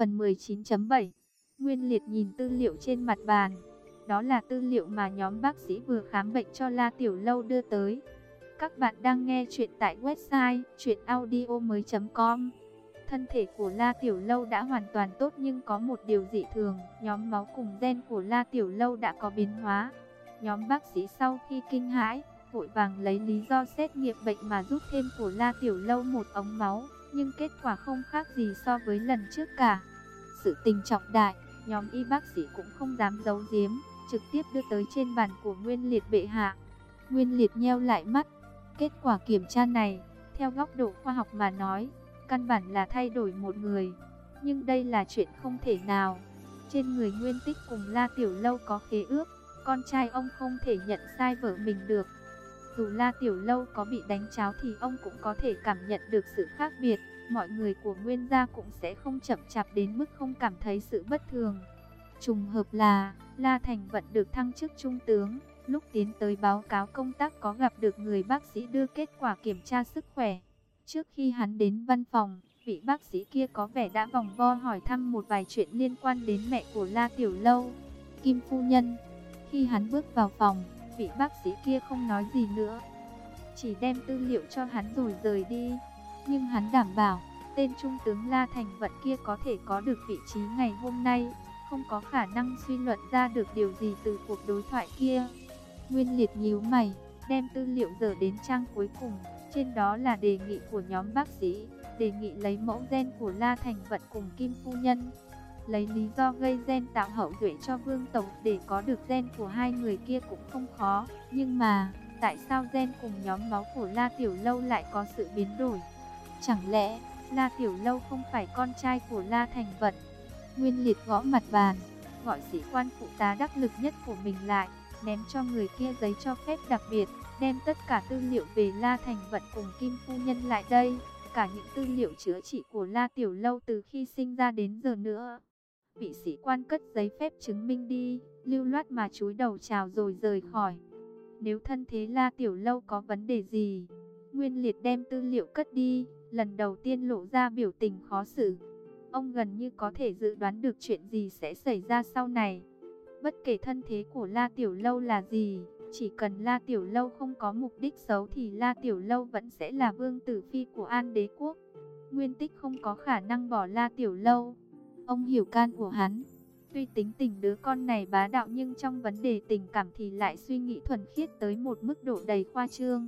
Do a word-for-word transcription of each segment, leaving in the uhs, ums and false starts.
Phần mười chín chấm bảy. Nguyên Liệt nhìn tư liệu trên mặt bàn. Đó là tư liệu mà nhóm bác sĩ vừa khám bệnh cho La Tiểu Lâu đưa tới. Các bạn đang nghe chuyện tại website truyện audio mới chấm com. Thân thể của La Tiểu Lâu đã hoàn toàn tốt, nhưng có một điều dị thường, nhóm máu cùng gen của La Tiểu Lâu đã có biến hóa. Nhóm bác sĩ sau khi kinh hãi, vội vàng lấy lý do xét nghiệm bệnh mà rút thêm của La Tiểu Lâu một ống máu, nhưng kết quả không khác gì so với lần trước cả. Sự tình trọng đại, nhóm y bác sĩ cũng không dám giấu giếm, trực tiếp đưa tới trên bàn của Nguyên Liệt bệ hạ. Nguyên Liệt nheo lại mắt. Kết quả kiểm tra này, theo góc độ khoa học mà nói, căn bản là thay đổi một người. Nhưng đây là chuyện không thể nào. Trên người Nguyên Tích cùng La Tiểu Lâu có khế ước, con trai ông không thể nhận sai vợ mình được. Dù La Tiểu Lâu có bị đánh tráo thì ông cũng có thể cảm nhận được sự khác biệt. Mọi người của Nguyên gia cũng sẽ không chậm chạp đến mức không cảm thấy sự bất thường. Trùng hợp là La Thành Vận được thăng chức trung tướng. Lúc tiến tới báo cáo công tác có gặp được người bác sĩ đưa kết quả kiểm tra sức khỏe. Trước khi hắn đến văn phòng, vị bác sĩ kia có vẻ đã vòng vo hỏi thăm một vài chuyện liên quan đến mẹ của La Tiểu Lâu, Kim phu nhân. Khi hắn bước vào phòng, vị bác sĩ kia không nói gì nữa, chỉ đem tư liệu cho hắn rồi rời đi. Nhưng hắn đảm bảo, tên trung tướng La Thành Vận kia có thể có được vị trí ngày hôm nay, không có khả năng suy luận ra được điều gì từ cuộc đối thoại kia. Nguyên Liệt nhíu mày, đem tư liệu dở đến trang cuối cùng. Trên đó là đề nghị của nhóm bác sĩ, đề nghị lấy mẫu gen của La Thành Vận cùng Kim phu nhân. Lấy lý do gây gen tạo hậu duệ cho vương tộc để có được gen của hai người kia cũng không khó. Nhưng mà, tại sao gen cùng nhóm máu của La Tiểu Lâu lại có sự biến đổi? Chẳng lẽ, La Tiểu Lâu không phải con trai của La Thành Vận? Nguyên Liệt gõ mặt bàn, gọi sĩ quan phụ tá đắc lực nhất của mình lại, ném cho người kia giấy cho phép đặc biệt, đem tất cả tư liệu về La Thành Vận cùng Kim phu nhân lại đây, cả những tư liệu chữa trị của La Tiểu Lâu từ khi sinh ra đến giờ nữa. Vị sĩ quan cất giấy phép chứng minh đi, lưu loát mà cúi đầu chào rồi rời khỏi. Nếu thân thế La Tiểu Lâu có vấn đề gì? Nguyên Liệt đem tư liệu cất đi, lần đầu tiên lộ ra biểu tình khó xử. Ông gần như có thể dự đoán được chuyện gì sẽ xảy ra sau này. Bất kể thân thế của La Tiểu Lâu là gì, chỉ cần La Tiểu Lâu không có mục đích xấu thì La Tiểu Lâu vẫn sẽ là vương tử phi của An Đế quốc. Nguyên Tích không có khả năng bỏ La Tiểu Lâu. Ông hiểu can của hắn. Tuy tính tình đứa con này bá đạo, nhưng trong vấn đề tình cảm thì lại suy nghĩ thuần khiết tới một mức độ đầy khoa trương.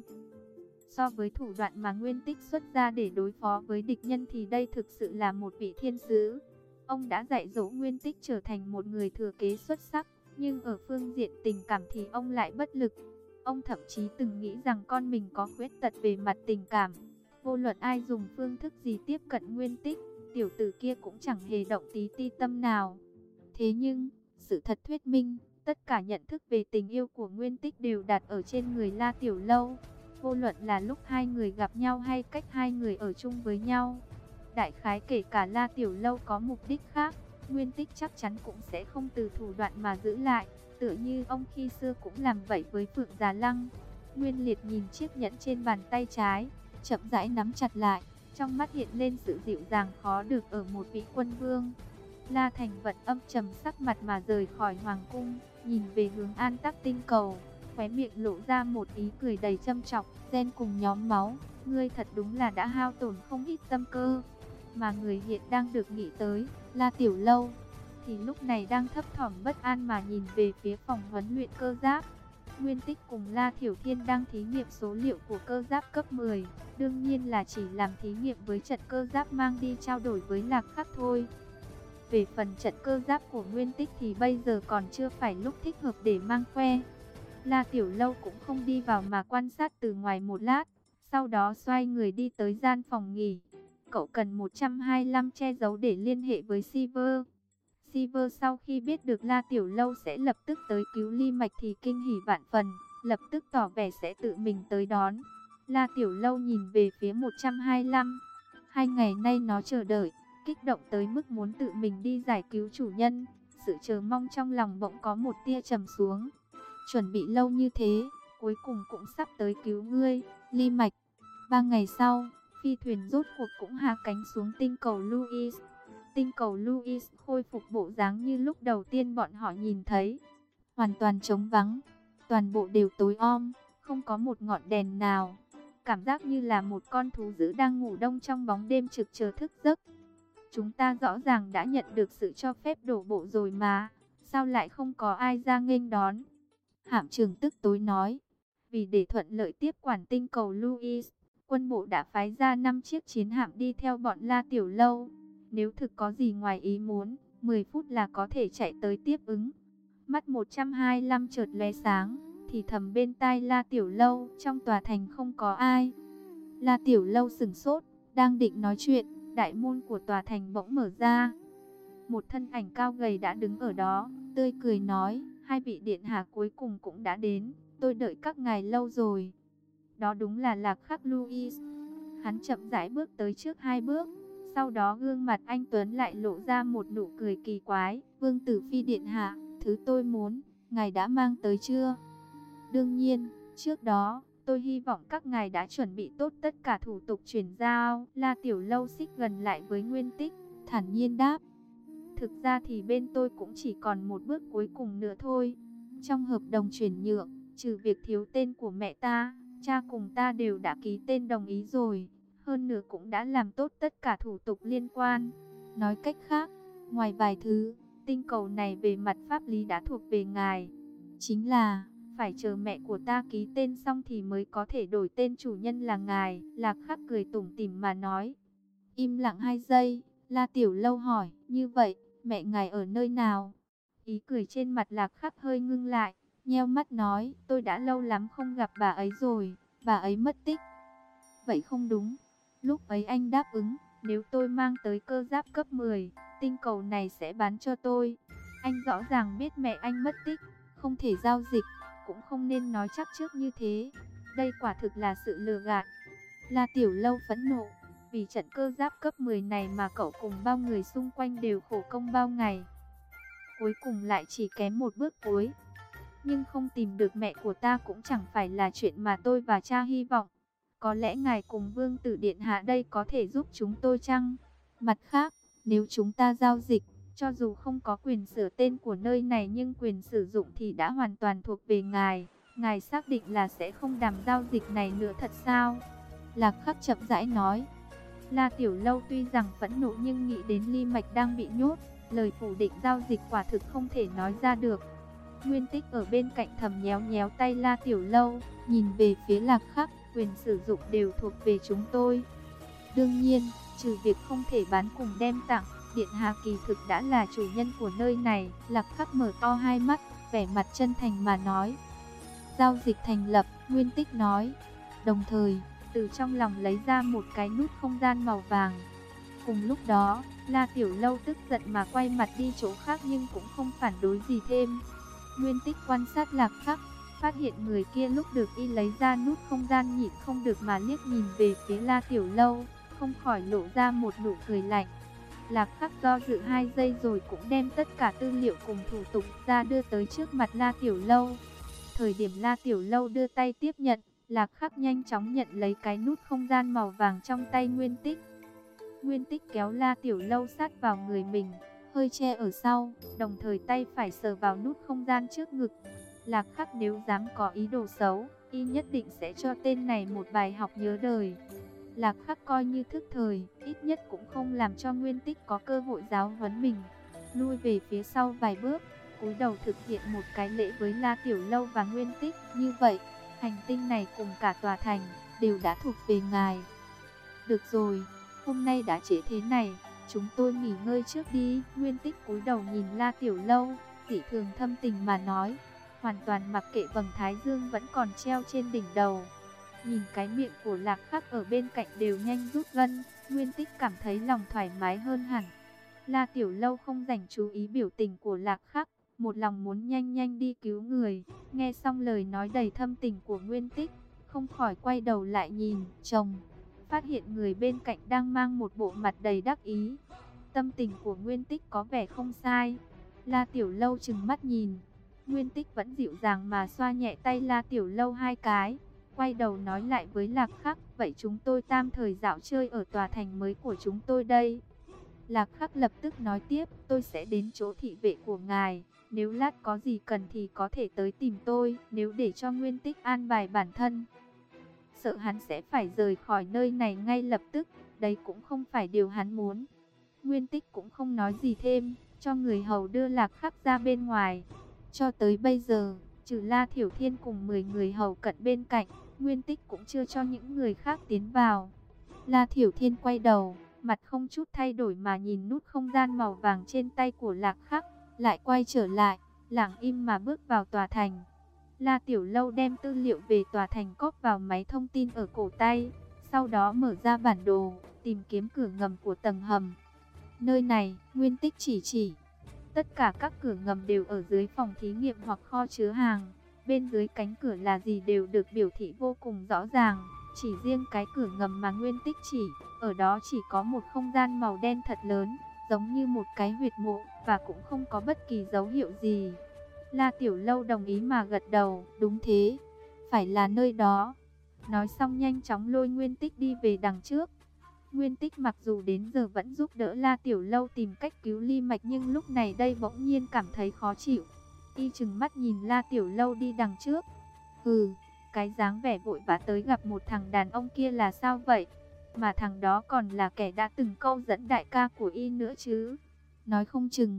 So với thủ đoạn mà Nguyên Tích xuất ra để đối phó với địch nhân thì đây thực sự là một vị thiên sứ. Ông đã dạy dỗ Nguyên Tích trở thành một người thừa kế xuất sắc, nhưng ở phương diện tình cảm thì ông lại bất lực. Ông thậm chí từng nghĩ rằng con mình có khuyết tật về mặt tình cảm. Vô luận ai dùng phương thức gì tiếp cận Nguyên Tích, tiểu tử kia cũng chẳng hề động tí ti tâm nào. Thế nhưng, sự thật thuyết minh, tất cả nhận thức về tình yêu của Nguyên Tích đều đặt ở trên người La Tiểu Lâu. Vô luận là lúc hai người gặp nhau hay cách hai người ở chung với nhau. Đại khái kể cả La Tiểu Lâu có mục đích khác, Nguyên Tích chắc chắn cũng sẽ không từ thủ đoạn mà giữ lại, tựa như ông khi xưa cũng làm vậy với Phượng Già Lăng. Nguyên Liệt nhìn chiếc nhẫn trên bàn tay trái, chậm rãi nắm chặt lại, trong mắt hiện lên sự dịu dàng khó được ở một vị quân vương. La Thành Vận âm trầm sắc mặt mà rời khỏi hoàng cung, nhìn về hướng An Tắc tinh cầu, khóe miệng lộ ra một ý cười đầy châm chọc. Gen cùng nhóm máu, ngươi thật đúng là đã hao tổn không ít tâm cơ. Mà người hiện đang được nghĩ tới, La Tiểu Lâu, thì lúc này đang thấp thỏm bất an mà nhìn về phía phòng huấn luyện cơ giáp. Nguyên Tích cùng La Thiểu Thiên đang thí nghiệm số liệu của cơ giáp cấp mười, đương nhiên là chỉ làm thí nghiệm với trận cơ giáp mang đi trao đổi với Lạc Khắc thôi. Về phần trận cơ giáp của Nguyên Tích thì bây giờ còn chưa phải lúc thích hợp để mang khoe. La Tiểu Lâu cũng không đi vào mà quan sát từ ngoài một lát, sau đó xoay người đi tới gian phòng nghỉ. Cậu cần một trăm hai mươi lăm che giấu để liên hệ với Silver. Silver sau khi biết được La Tiểu Lâu sẽ lập tức tới cứu Ly Mạch thì kinh hỉ vạn phần, lập tức tỏ vẻ sẽ tự mình tới đón. La Tiểu Lâu nhìn về phía một trăm hai mươi lăm. Hai ngày nay nó chờ đợi, kích động tới mức muốn tự mình đi giải cứu chủ nhân. Sự chờ mong trong lòng bỗng có một tia trầm xuống. Chuẩn bị lâu như thế, cuối cùng cũng sắp tới cứu ngươi, Ly Mạch. Ba ngày sau, phi thuyền rốt cuộc cũng hạ cánh xuống tinh cầu Louis. tinh cầu Louis khôi phục bộ dáng như lúc đầu tiên bọn họ nhìn thấy. Hoàn toàn trống vắng, toàn bộ đều tối om, không có một ngọn đèn nào. Cảm giác như là một con thú dữ đang ngủ đông trong bóng đêm trực chờ thức giấc. Chúng ta rõ ràng đã nhận được sự cho phép đổ bộ rồi mà, sao lại không có ai ra nghênh đón? Hạm trưởng tức tối nói, vì để thuận lợi tiếp quản tinh cầu Louis, quân bộ đã phái ra năm chiếc chiến hạm đi theo bọn La Tiểu Lâu. Nếu thực có gì ngoài ý muốn, mười phút là có thể chạy tới tiếp ứng. Mắt một trăm hai mươi lăm chợt lóe sáng, thì thầm bên tai La Tiểu Lâu, trong tòa thành không có ai. La Tiểu Lâu sửng sốt, đang định nói chuyện, đại môn của tòa thành bỗng mở ra. Một thân ảnh cao gầy đã đứng ở đó, tươi cười nói, hai vị điện hạ cuối cùng cũng đã đến, tôi đợi các ngài lâu rồi. Đó đúng là Lạc Khắc Louis. Hắn chậm rãi bước tới trước hai bước, sau đó gương mặt anh tuấn lại lộ ra một nụ cười kỳ quái. Vương Tử Phi điện hạ, thứ tôi muốn, ngài đã mang tới chưa? Đương nhiên, trước đó, tôi hy vọng các ngài đã chuẩn bị tốt tất cả thủ tục chuyển giao. La Tiểu Lâu xích gần lại với Nguyên Tích, thản nhiên đáp. Thực ra thì bên tôi cũng chỉ còn một bước cuối cùng nữa thôi. Trong hợp đồng chuyển nhượng, trừ việc thiếu tên của mẹ ta, cha cùng ta đều đã ký tên đồng ý rồi. Hơn nữa cũng đã làm tốt tất cả thủ tục liên quan. Nói cách khác, ngoài vài thứ, tinh cầu này về mặt pháp lý đã thuộc về ngài. Chính là, phải chờ mẹ của ta ký tên xong thì mới có thể đổi tên chủ nhân là ngài. Lạc Khắc cười tủm tỉm mà nói. Im lặng hai giây, La Tiểu Lâu hỏi, như vậy, mẹ ngài ở nơi nào? Ý cười trên mặt Lạc Khắc hơi ngưng lại, nheo mắt nói, tôi đã lâu lắm không gặp bà ấy rồi, bà ấy mất tích. Vậy không đúng. Lúc ấy anh đáp ứng, nếu tôi mang tới cơ giáp cấp mười, tinh cầu này sẽ bán cho tôi. Anh rõ ràng biết mẹ anh mất tích, không thể giao dịch, cũng không nên nói chắc trước như thế. Đây quả thực là sự lừa gạt. La Tiểu Lâu phẫn nộ, vì trận cơ giáp cấp mười này mà cậu cùng bao người xung quanh đều khổ công bao ngày. Cuối cùng lại chỉ kém một bước cuối. Nhưng không tìm được mẹ của ta cũng chẳng phải là chuyện mà tôi và cha hy vọng. Có lẽ ngài cùng Vương Tử Điện Hạ đây có thể giúp chúng tôi chăng? Mặt khác, nếu chúng ta giao dịch, cho dù không có quyền sửa tên của nơi này nhưng quyền sử dụng thì đã hoàn toàn thuộc về ngài. Ngài xác định là sẽ không đàm giao dịch này nữa thật sao? Lạc Khắc chậm rãi nói. La Tiểu Lâu tuy rằng phẫn nộ nhưng nghĩ đến Ly Mạch đang bị nhốt, lời phủ định giao dịch quả thực không thể nói ra được. Nguyên Tích ở bên cạnh thầm nhéo nhéo tay La Tiểu Lâu, nhìn về phía Lạc Khắc, quyền sử dụng đều thuộc về chúng tôi. Đương nhiên, trừ việc không thể bán cùng đem tặng, Điện Hạ kỳ thực đã là chủ nhân của nơi này. Lạc Khắc mở to hai mắt, vẻ mặt chân thành mà nói. Giao dịch thành lập, Nguyên Tích nói. Đồng thời, từ trong lòng lấy ra một cái nút không gian màu vàng. Cùng lúc đó, La Tiểu Lâu tức giận mà quay mặt đi chỗ khác nhưng cũng không phản đối gì thêm. Nguyên Tích quan sát Lạc Khắc, phát hiện người kia lúc được y lấy ra nút không gian nhịn không được mà liếc nhìn về phía La Tiểu Lâu, không khỏi lộ ra một nụ cười lạnh. Lạc Khắc do dự hai giây rồi cũng đem tất cả tư liệu cùng thủ tục ra đưa tới trước mặt La Tiểu Lâu. Thời điểm La Tiểu Lâu đưa tay tiếp nhận, Lạc Khắc nhanh chóng nhận lấy cái nút không gian màu vàng trong tay Nguyên Tích. Nguyên Tích kéo La Tiểu Lâu sát vào người mình, hơi che ở sau, đồng thời tay phải sờ vào nút không gian trước ngực. Lạc Khắc nếu dám có ý đồ xấu, y nhất định sẽ cho tên này một bài học nhớ đời. Lạc Khắc coi như thức thời, ít nhất cũng không làm cho Nguyên Tích có cơ hội giáo huấn mình. Lui về phía sau vài bước, cúi đầu thực hiện một cái lễ với La Tiểu Lâu và Nguyên Tích. Như vậy, hành tinh này cùng cả tòa thành đều đã thuộc về ngài. Được rồi, hôm nay đã trễ thế này, chúng tôi nghỉ ngơi trước đi. Nguyên Tích cúi đầu nhìn La Tiểu Lâu, dị thường thâm tình mà nói, hoàn toàn mặc kệ vầng thái dương vẫn còn treo trên đỉnh đầu. Nhìn cái miệng của Lạc Khắc ở bên cạnh đều nhanh rút gân, Nguyên Tích cảm thấy lòng thoải mái hơn hẳn. La Tiểu Lâu không dành chú ý biểu tình của Lạc Khắc, một lòng muốn nhanh nhanh đi cứu người. Nghe xong lời nói đầy thâm tình của Nguyên Tích, không khỏi quay đầu lại nhìn chồng, phát hiện người bên cạnh đang mang một bộ mặt đầy đắc ý. Tâm tình của Nguyên Tích có vẻ không sai. La Tiểu Lâu trừng mắt nhìn, Nguyên Tích vẫn dịu dàng mà xoa nhẹ tay La Tiểu Lâu hai cái, quay đầu nói lại với Lạc Khắc, vậy chúng tôi tam thời dạo chơi ở tòa thành mới của chúng tôi đây. Lạc Khắc lập tức nói tiếp, tôi sẽ đến chỗ thị vệ của ngài. Nếu lát có gì cần thì có thể tới tìm tôi. Nếu để cho Nguyên Tích an bài bản thân, sợ hắn sẽ phải rời khỏi nơi này ngay lập tức. Đấy cũng không phải điều hắn muốn. Nguyên Tích cũng không nói gì thêm, cho người hầu đưa Lạc Khắc ra bên ngoài. Cho tới bây giờ, trừ La Thiểu Thiên cùng mười người hầu cận bên cạnh, Nguyên Tích cũng chưa cho những người khác tiến vào. La Thiểu Thiên quay đầu, mặt không chút thay đổi mà nhìn nút không gian màu vàng trên tay của Lạc Khắc, lại quay trở lại, lặng im mà bước vào tòa thành. La Tiểu Lâu đem tư liệu về tòa thành cóp vào máy thông tin ở cổ tay, sau đó mở ra bản đồ, tìm kiếm cửa ngầm của tầng hầm. Nơi này, Nguyên Tích chỉ chỉ. Tất cả các cửa ngầm đều ở dưới phòng thí nghiệm hoặc kho chứa hàng. Bên dưới cánh cửa là gì đều được biểu thị vô cùng rõ ràng. Chỉ riêng cái cửa ngầm mà Nguyên Tích chỉ, ở đó chỉ có một không gian màu đen thật lớn, giống như một cái huyệt mộ, và cũng không có bất kỳ dấu hiệu gì. La Tiểu Lâu đồng ý mà gật đầu, đúng thế, phải là nơi đó. Nói xong nhanh chóng lôi Nguyên Tích đi về đằng trước. Nguyên Tích mặc dù đến giờ vẫn giúp đỡ La Tiểu Lâu tìm cách cứu Ly Mạch, nhưng lúc này đây bỗng nhiên cảm thấy khó chịu. Y chừng mắt nhìn La Tiểu Lâu đi đằng trước. Hừ, cái dáng vẻ vội vã tới gặp một thằng đàn ông kia là sao vậy? Mà thằng đó còn là kẻ đã từng câu dẫn đại ca của Y nữa chứ. Nói không chừng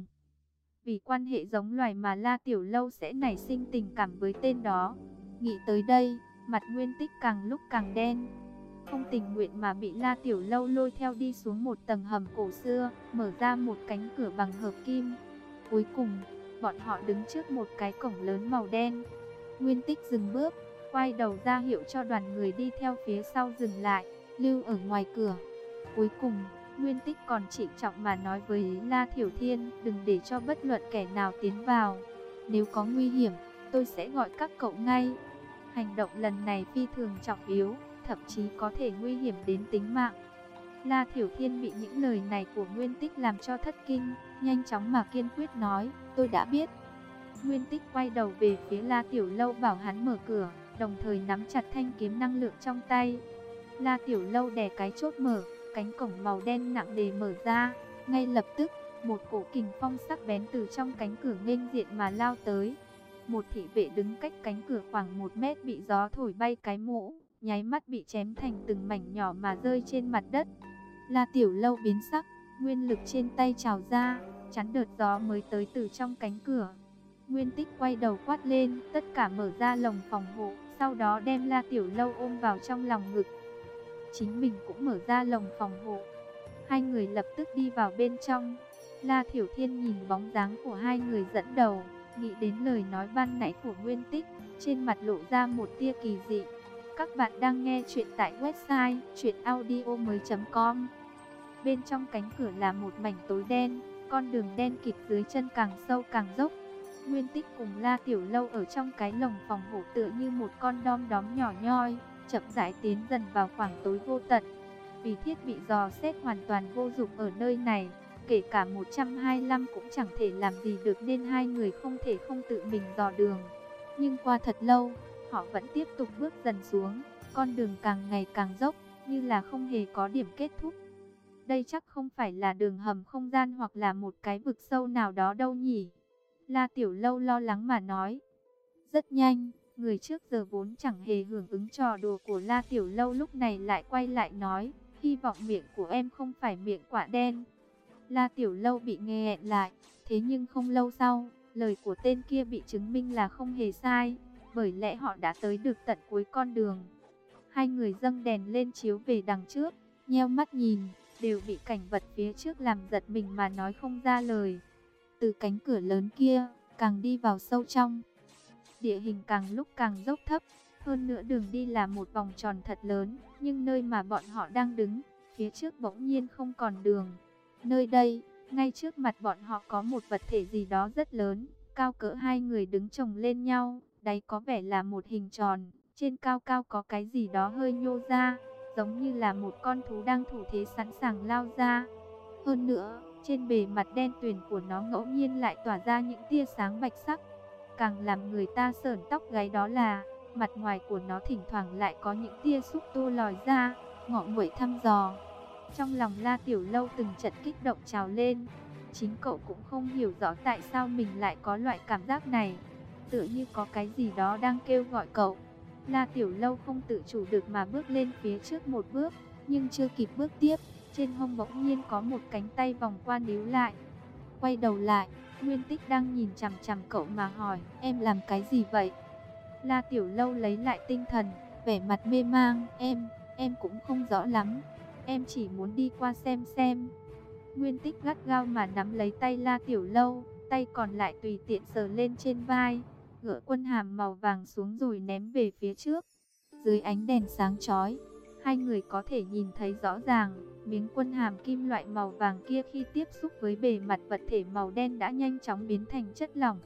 vì quan hệ giống loài mà La Tiểu Lâu sẽ nảy sinh tình cảm với tên đó. Nghĩ tới đây, mặt Nguyên Tích càng lúc càng đen. Không tình nguyện mà bị La Tiểu Lâu lôi theo đi xuống một tầng hầm cổ xưa, mở ra một cánh cửa bằng hợp kim. Cuối cùng, bọn họ đứng trước một cái cổng lớn màu đen. Nguyên Tích dừng bước, quay đầu ra hiệu cho đoàn người đi theo phía sau dừng lại, lưu ở ngoài cửa. Cuối cùng, Nguyên Tích còn trịnh trọng mà nói với La Thiểu Thiên, đừng để cho bất luận kẻ nào tiến vào. Nếu có nguy hiểm, tôi sẽ gọi các cậu ngay. Hành động lần này phi thường trọng yếu, thậm chí có thể nguy hiểm đến tính mạng. La Thiểu Thiên bị những lời này của Nguyên Tích làm cho thất kinh, nhanh chóng mà kiên quyết nói, tôi đã biết. Nguyên Tích quay đầu về phía La Tiểu Lâu bảo hắn mở cửa, đồng thời nắm chặt thanh kiếm năng lượng trong tay. La Tiểu Lâu đè cái chốt mở, cánh cổng màu đen nặng nề mở ra, ngay lập tức, một cổ kình phong sắc bén từ trong cánh cửa nghênh diện mà lao tới. Một thị vệ đứng cách cánh cửa khoảng một mét bị gió thổi bay cái mũ, nháy mắt bị chém thành từng mảnh nhỏ mà rơi trên mặt đất. La Tiểu Lâu biến sắc, nguyên lực trên tay trào ra, chắn đợt gió mới tới từ trong cánh cửa. Nguyên Tích quay đầu quát lên, tất cả mở ra lồng phòng hộ, sau đó đem La Tiểu Lâu ôm vào trong lòng ngực. Chính mình cũng mở ra lồng phòng hộ. Hai người lập tức đi vào bên trong. La Thiểu Thiên nhìn bóng dáng của hai người dẫn đầu, nghĩ đến lời nói ban nãy của Nguyên Tích, trên mặt lộ ra một tia kỳ dị. Các bạn đang nghe chuyện tại website truyện audio mới chấm com. Bên trong cánh cửa là một mảnh tối đen, con đường đen kịt dưới chân càng sâu càng dốc. Nguyên Tích cùng La Tiểu Lâu ở trong cái lồng phòng hộ tựa như một con đom đóm nhỏ nhoi, chậm rãi tiến dần vào khoảng tối vô tận. Vì thiết bị dò xét hoàn toàn vô dụng ở nơi này, kể cả một trăm hai mươi lăm cũng chẳng thể làm gì được, nên hai người không thể không tự mình dò đường. Nhưng qua thật lâu, họ vẫn tiếp tục bước dần xuống, con đường càng ngày càng dốc, như là không hề có điểm kết thúc. Đây chắc không phải là đường hầm không gian hoặc là một cái vực sâu nào đó đâu nhỉ? La Tiểu Lâu lo lắng mà nói. Rất nhanh, người trước giờ vốn chẳng hề hưởng ứng trò đùa của La Tiểu Lâu lúc này lại quay lại nói, hy vọng miệng của em không phải miệng quả đen. La Tiểu Lâu bị nghẹn lại, thế nhưng không lâu sau, lời của tên kia bị chứng minh là không hề sai, bởi lẽ họ đã tới được tận cuối con đường. Hai người dâng đèn lên chiếu về đằng trước, nheo mắt nhìn, đều bị cảnh vật phía trước làm giật mình mà nói không ra lời. Từ cánh cửa lớn kia, càng đi vào sâu trong, địa hình càng lúc càng dốc thấp, hơn nữa đường đi là một vòng tròn thật lớn, nhưng nơi mà bọn họ đang đứng, phía trước bỗng nhiên không còn đường. Nơi đây, ngay trước mặt bọn họ có một vật thể gì đó rất lớn, cao cỡ hai người đứng chồng lên nhau, đáy có vẻ là một hình tròn, trên cao cao có cái gì đó hơi nhô ra, giống như là một con thú đang thủ thế sẵn sàng lao ra. Hơn nữa, trên bề mặt đen tuyền của nó ngẫu nhiên lại tỏa ra những tia sáng bạch sắc. Càng làm người ta sởn tóc gáy đó là, mặt ngoài của nó thỉnh thoảng lại có những tia xúc tu lòi ra, ngọ nguậy thăm dò. Trong lòng La Tiểu Lâu từng trận kích động trào lên. Chính cậu cũng không hiểu rõ tại sao mình lại có loại cảm giác này. Tựa như có cái gì đó đang kêu gọi cậu. La Tiểu Lâu không tự chủ được mà bước lên phía trước một bước. Nhưng chưa kịp bước tiếp, trên hông bỗng nhiên có một cánh tay vòng qua níu lại. Quay đầu lại, Nguyên Tích đang nhìn chằm chằm cậu mà hỏi, em làm cái gì vậy? La Tiểu Lâu lấy lại tinh thần, vẻ mặt mê mang, em, em cũng không rõ lắm. Em chỉ muốn đi qua xem xem. Nguyên Tích gắt gao mà nắm lấy tay La Tiểu Lâu, tay còn lại tùy tiện sờ lên trên vai, gỡ quân hàm màu vàng xuống rồi ném về phía trước. Dưới ánh đèn sáng chói, hai người có thể nhìn thấy rõ ràng, miếng quân hàm kim loại màu vàng kia khi tiếp xúc với bề mặt vật thể màu đen đã nhanh chóng biến thành chất lỏng.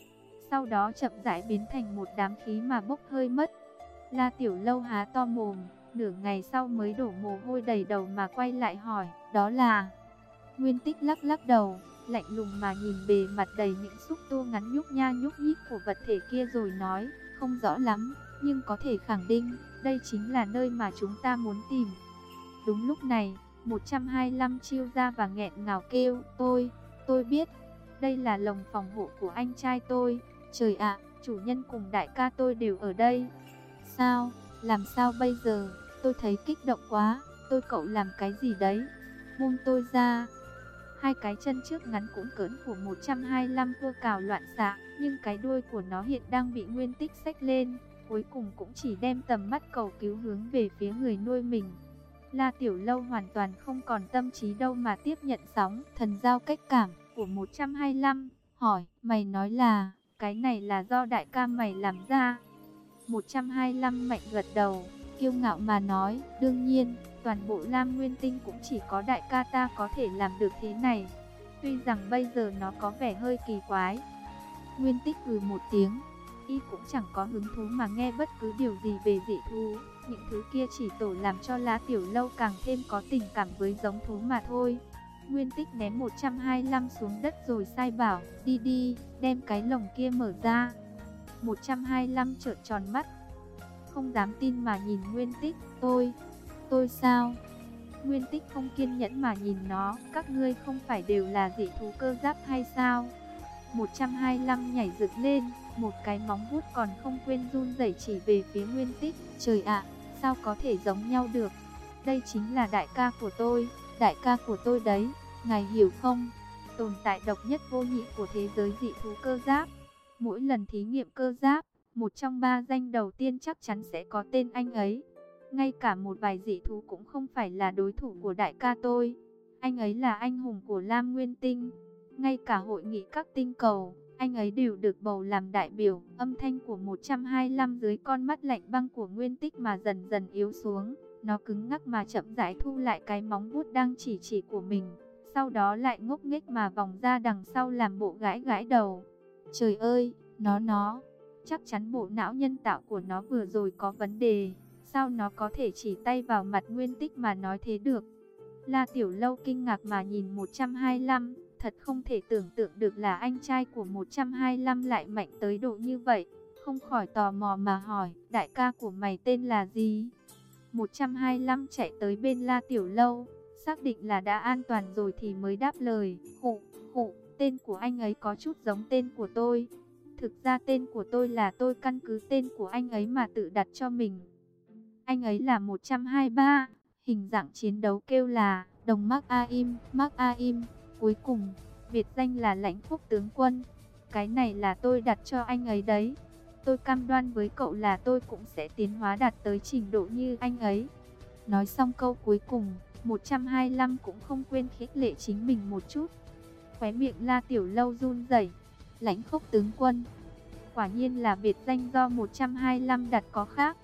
Sau đó chậm rãi biến thành một đám khí mà bốc hơi mất. La Tiểu Lâu há to mồm, nửa ngày sau mới đổ mồ hôi đầy đầu mà quay lại hỏi, đó là... Nguyên Tích lắc lắc đầu, lạnh lùng mà nhìn bề mặt đầy những xúc tu ngắn nhúc nha nhúc nhích của vật thể kia rồi nói, không rõ lắm, nhưng có thể khẳng định, đây chính là nơi mà chúng ta muốn tìm. Đúng lúc này, một trăm hai mươi lăm chiêu ra và nghẹn ngào kêu, tôi, tôi biết, đây là lồng phòng hộ của anh trai tôi. Trời ạ, chủ nhân cùng đại ca tôi đều ở đây. Sao, làm sao bây giờ, tôi thấy kích động quá, tôi cậu làm cái gì đấy, buông tôi ra. Hai cái chân trước ngắn cũng cỡn của một trăm hai mươi lăm cua cào loạn xạ, nhưng cái đuôi của nó hiện đang bị Nguyên Tích xách lên, cuối cùng cũng chỉ đem tầm mắt cầu cứu hướng về phía người nuôi mình. La Tiểu Lâu hoàn toàn không còn tâm trí đâu mà tiếp nhận sóng thần giao cách cảm của một trăm hai mươi lăm, hỏi, mày nói là, cái này là do đại ca mày làm ra? một trăm hai mươi lăm mạnh gật đầu, kiêu ngạo mà nói, đương nhiên, toàn bộ Lam Nguyên Tinh cũng chỉ có đại ca ta có thể làm được thế này. Tuy rằng bây giờ nó có vẻ hơi kỳ quái. Nguyên Tích ừ một tiếng, y cũng chẳng có hứng thú mà nghe bất cứ điều gì về dị thú. Những thứ kia chỉ tổ làm cho La Tiểu Lâu càng thêm có tình cảm với giống thú mà thôi. Nguyên Tích ném một trăm hai mươi lăm xuống đất rồi sai bảo, đi đi, đem cái lồng kia mở ra. một trăm hai mươi lăm trợn tròn mắt, không dám tin mà nhìn Nguyên Tích, tôi, tôi sao? Nguyên Tích không kiên nhẫn mà nhìn nó, các ngươi không phải đều là dị thú cơ giáp hay sao? một trăm hai mươi lăm nhảy dựng lên, một cái móng vuốt còn không quên run rẩy chỉ về phía Nguyên Tích, trời ạ, sao có thể giống nhau được? Đây chính là đại ca của tôi, đại ca của tôi đấy, ngài hiểu không? Tồn tại độc nhất vô nhị của thế giới dị thú cơ giáp. Mỗi lần thí nghiệm cơ giáp, một trong ba danh đầu tiên chắc chắn sẽ có tên anh ấy. Ngay cả một vài dị thú cũng không phải là đối thủ của đại ca tôi. Anh ấy là anh hùng của Lam Nguyên Tinh. Ngay cả hội nghị các tinh cầu, anh ấy đều được bầu làm đại biểu. Âm thanh của một trăm hai mươi lăm dưới con mắt lạnh băng của Nguyên Tích mà dần dần yếu xuống. Nó cứng ngắc mà chậm rãi thu lại cái móng vuốt đang chỉ chỉ của mình. Sau đó lại ngốc nghếch mà vòng ra đằng sau làm bộ gãi gãi đầu. Trời ơi, nó nó, chắc chắn bộ não nhân tạo của nó vừa rồi có vấn đề. Sao nó có thể chỉ tay vào mặt Nguyên Tích mà nói thế được? La Tiểu Lâu kinh ngạc mà nhìn một trăm hai mươi lăm, thật không thể tưởng tượng được là anh trai của một trăm hai mươi lăm lại mạnh tới độ như vậy. Không khỏi tò mò mà hỏi, đại ca của mày tên là gì? một trăm hai mươi lăm chạy tới bên La Tiểu Lâu, xác định là đã an toàn rồi thì mới đáp lời, khụ, khụ, tên của anh ấy có chút giống tên của tôi. Thực ra tên của tôi là tôi căn cứ tên của anh ấy mà tự đặt cho mình. Anh ấy là một trăm hai mươi ba, hình dạng chiến đấu kêu là Đồng Mark Aim, Mark Aim, cuối cùng, biệt danh là Lãnh Phúc tướng quân. Cái này là tôi đặt cho anh ấy đấy. Tôi cam đoan với cậu là tôi cũng sẽ tiến hóa đạt tới trình độ như anh ấy. Nói xong câu cuối cùng, một trăm hai mươi lăm cũng không quên khích lệ chính mình một chút. Khóe miệng La Tiểu Lâu run rẩy. Lãnh Phúc tướng quân, quả nhiên là biệt danh do một trăm hai mươi lăm đặt có khác.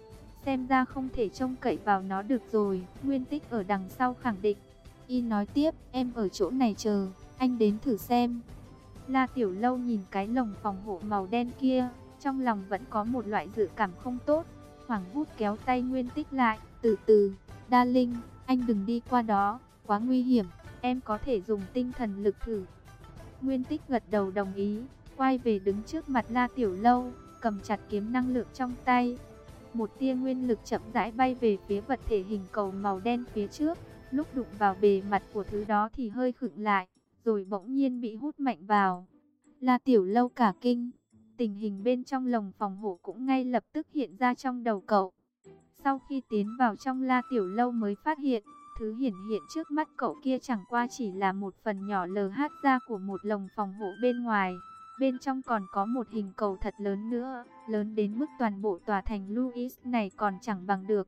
Xem ra không thể trông cậy vào nó được rồi. Nguyên Tích ở đằng sau khẳng định. Y nói tiếp, em ở chỗ này chờ, anh đến thử xem. La Tiểu Lâu nhìn cái lồng phòng hộ màu đen kia, trong lòng vẫn có một loại dự cảm không tốt. Hoảng hốt kéo tay Nguyên Tích lại, từ từ, Darling, anh đừng đi qua đó, quá nguy hiểm, em có thể dùng tinh thần lực thử. Nguyên Tích gật đầu đồng ý, quay về đứng trước mặt La Tiểu Lâu, cầm chặt kiếm năng lượng trong tay. Một tia nguyên lực chậm rãi bay về phía vật thể hình cầu màu đen phía trước. lúc đụng vào bề mặt của thứ đó thì hơi khựng lại, rồi bỗng nhiên bị hút mạnh vào. La Tiểu Lâu cả kinh, tình hình bên trong lồng phòng hộ cũng ngay lập tức hiện ra trong đầu cậu. Sau khi tiến vào trong La Tiểu Lâu mới phát hiện, thứ hiển hiện trước mắt cậu kia chẳng qua chỉ là một phần nhỏ lờ hát ra của một lồng phòng hộ bên ngoài. Bên trong còn có một hình cầu thật lớn nữa, lớn đến mức toàn bộ tòa thành Louis này còn chẳng bằng được.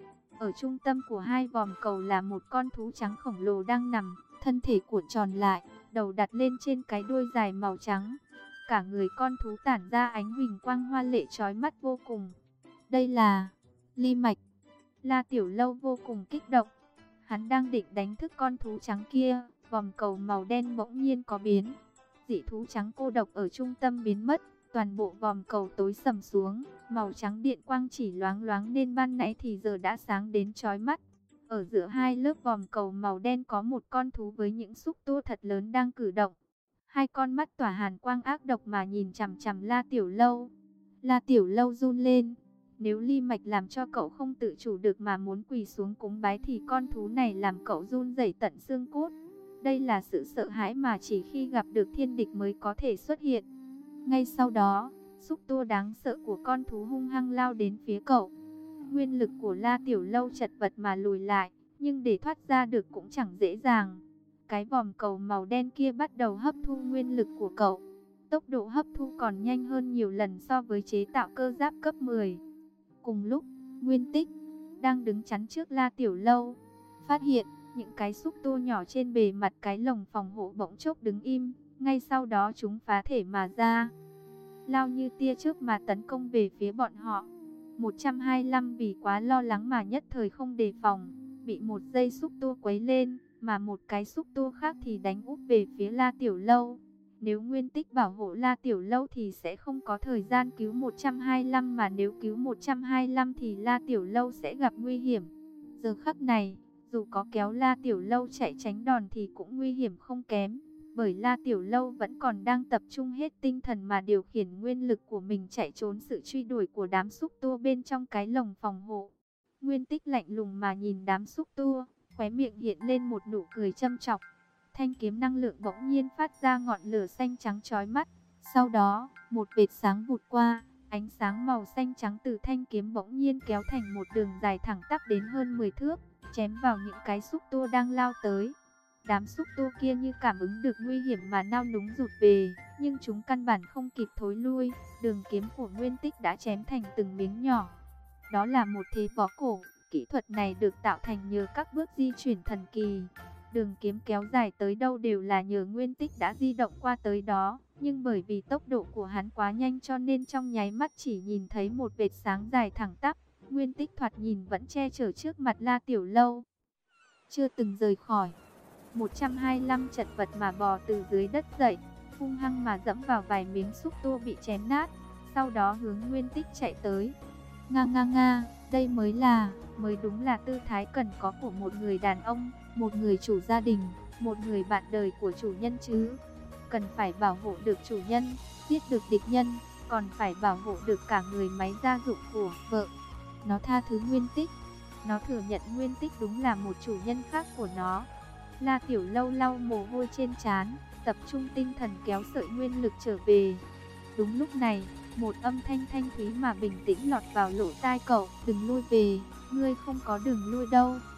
Ở trung tâm của hai vòm cầu là một con thú trắng khổng lồ đang nằm, thân thể cuộn tròn lại, đầu đặt lên trên cái đuôi dài màu trắng. Cả người con thú tản ra ánh huỳnh quang hoa lệ chói mắt vô cùng. Đây là Ly Mạch. La Tiểu Lâu vô cùng kích động. Hắn đang định đánh thức con thú trắng kia, vòm cầu màu đen bỗng nhiên có biến. Dị thú trắng cô độc ở trung tâm biến mất, toàn bộ vòm cầu tối sầm xuống, màu trắng điện quang chỉ loáng loáng nên ban nãy thì giờ đã sáng đến chói mắt. Ở giữa hai lớp vòm cầu màu đen có một con thú với những xúc tua thật lớn đang cử động. Hai con mắt tỏa hàn quang ác độc mà nhìn chằm chằm La Tiểu Lâu. La Tiểu Lâu run lên. Nếu Ly Mạch làm cho cậu không tự chủ được mà muốn quỳ xuống cúng bái thì con thú này làm cậu run rẩy tận xương cốt. Đây là sự sợ hãi mà chỉ khi gặp được thiên địch mới có thể xuất hiện. Ngay sau đó, xúc tua đáng sợ của con thú hung hăng lao đến phía cậu. Nguyên lực của La Tiểu Lâu chật vật mà lùi lại, nhưng để thoát ra được cũng chẳng dễ dàng. Cái vòm cầu màu đen kia bắt đầu hấp thu nguyên lực của cậu. Tốc độ hấp thu còn nhanh hơn nhiều lần so với chế tạo cơ giáp cấp mười. Cùng lúc, Nguyên Tích đang đứng chắn trước La Tiểu Lâu, phát hiện những cái xúc tua nhỏ trên bề mặt cái lồng phòng hộ bỗng chốc đứng im, ngay sau đó chúng phá thể mà ra, lao như tia chớp mà tấn công về phía bọn họ. một trăm hai mươi lăm vì quá lo lắng mà nhất thời không đề phòng, bị một dây xúc tua quấy lên, mà một cái xúc tua khác thì đánh úp về phía La Tiểu Lâu. Nếu Nguyên Tích bảo hộ La Tiểu Lâu thì sẽ không có thời gian cứu một trăm hai mươi lăm, mà nếu cứu một trăm hai mươi lăm thì La Tiểu Lâu sẽ gặp nguy hiểm. Giờ khắc này, dù có kéo La Tiểu Lâu chạy tránh đòn thì cũng nguy hiểm không kém, bởi La Tiểu Lâu vẫn còn đang tập trung hết tinh thần mà điều khiển nguyên lực của mình chạy trốn sự truy đuổi của đám xúc tua bên trong cái lồng phòng hộ. Nguyên Tích lạnh lùng mà nhìn đám xúc tua, khóe miệng hiện lên một nụ cười châm chọc. Thanh kiếm năng lượng bỗng nhiên phát ra ngọn lửa xanh trắng chói mắt. Sau đó, một vệt sáng vụt qua, ánh sáng màu xanh trắng từ thanh kiếm bỗng nhiên kéo thành một đường dài thẳng tắp đến hơn mười thước, chém vào những cái xúc tua đang lao tới. Đám xúc tua kia như cảm ứng được nguy hiểm mà nao núng rụt về, nhưng chúng căn bản không kịp thối lui, đường kiếm của Nguyên Tích đã chém thành từng miếng nhỏ. Đó là một thế võ cổ, kỹ thuật này được tạo thành nhờ các bước di chuyển thần kỳ. Đường kiếm kéo dài tới đâu đều là nhờ Nguyên Tích đã di động qua tới đó, nhưng bởi vì tốc độ của hắn quá nhanh cho nên trong nháy mắt chỉ nhìn thấy một vệt sáng dài thẳng tắp. Nguyên Tích thoạt nhìn vẫn che chở trước mặt La Tiểu Lâu, chưa từng rời khỏi. một trăm hai mươi lăm chật vật mà bò từ dưới đất dậy, hung hăng mà dẫm vào vài miếng xúc tua bị chém nát, sau đó hướng Nguyên Tích chạy tới. Nga nga nga, đây mới là, mới đúng là tư thái cần có của một người đàn ông, một người chủ gia đình, một người bạn đời của chủ nhân chứ. Cần phải bảo hộ được chủ nhân, giết được địch nhân, còn phải bảo hộ được cả người máy gia dụng của vợ. Nó tha thứ Nguyên Tích, nó thừa nhận Nguyên Tích đúng là một chủ nhân khác của nó. La Tiểu Lâu lau mồ hôi trên trán, tập trung tinh thần kéo sợi nguyên lực trở về. Đúng lúc này, một âm thanh thanh thúy mà bình tĩnh lọt vào lỗ tai cậu. Đừng lui về, ngươi không có đường lui đâu.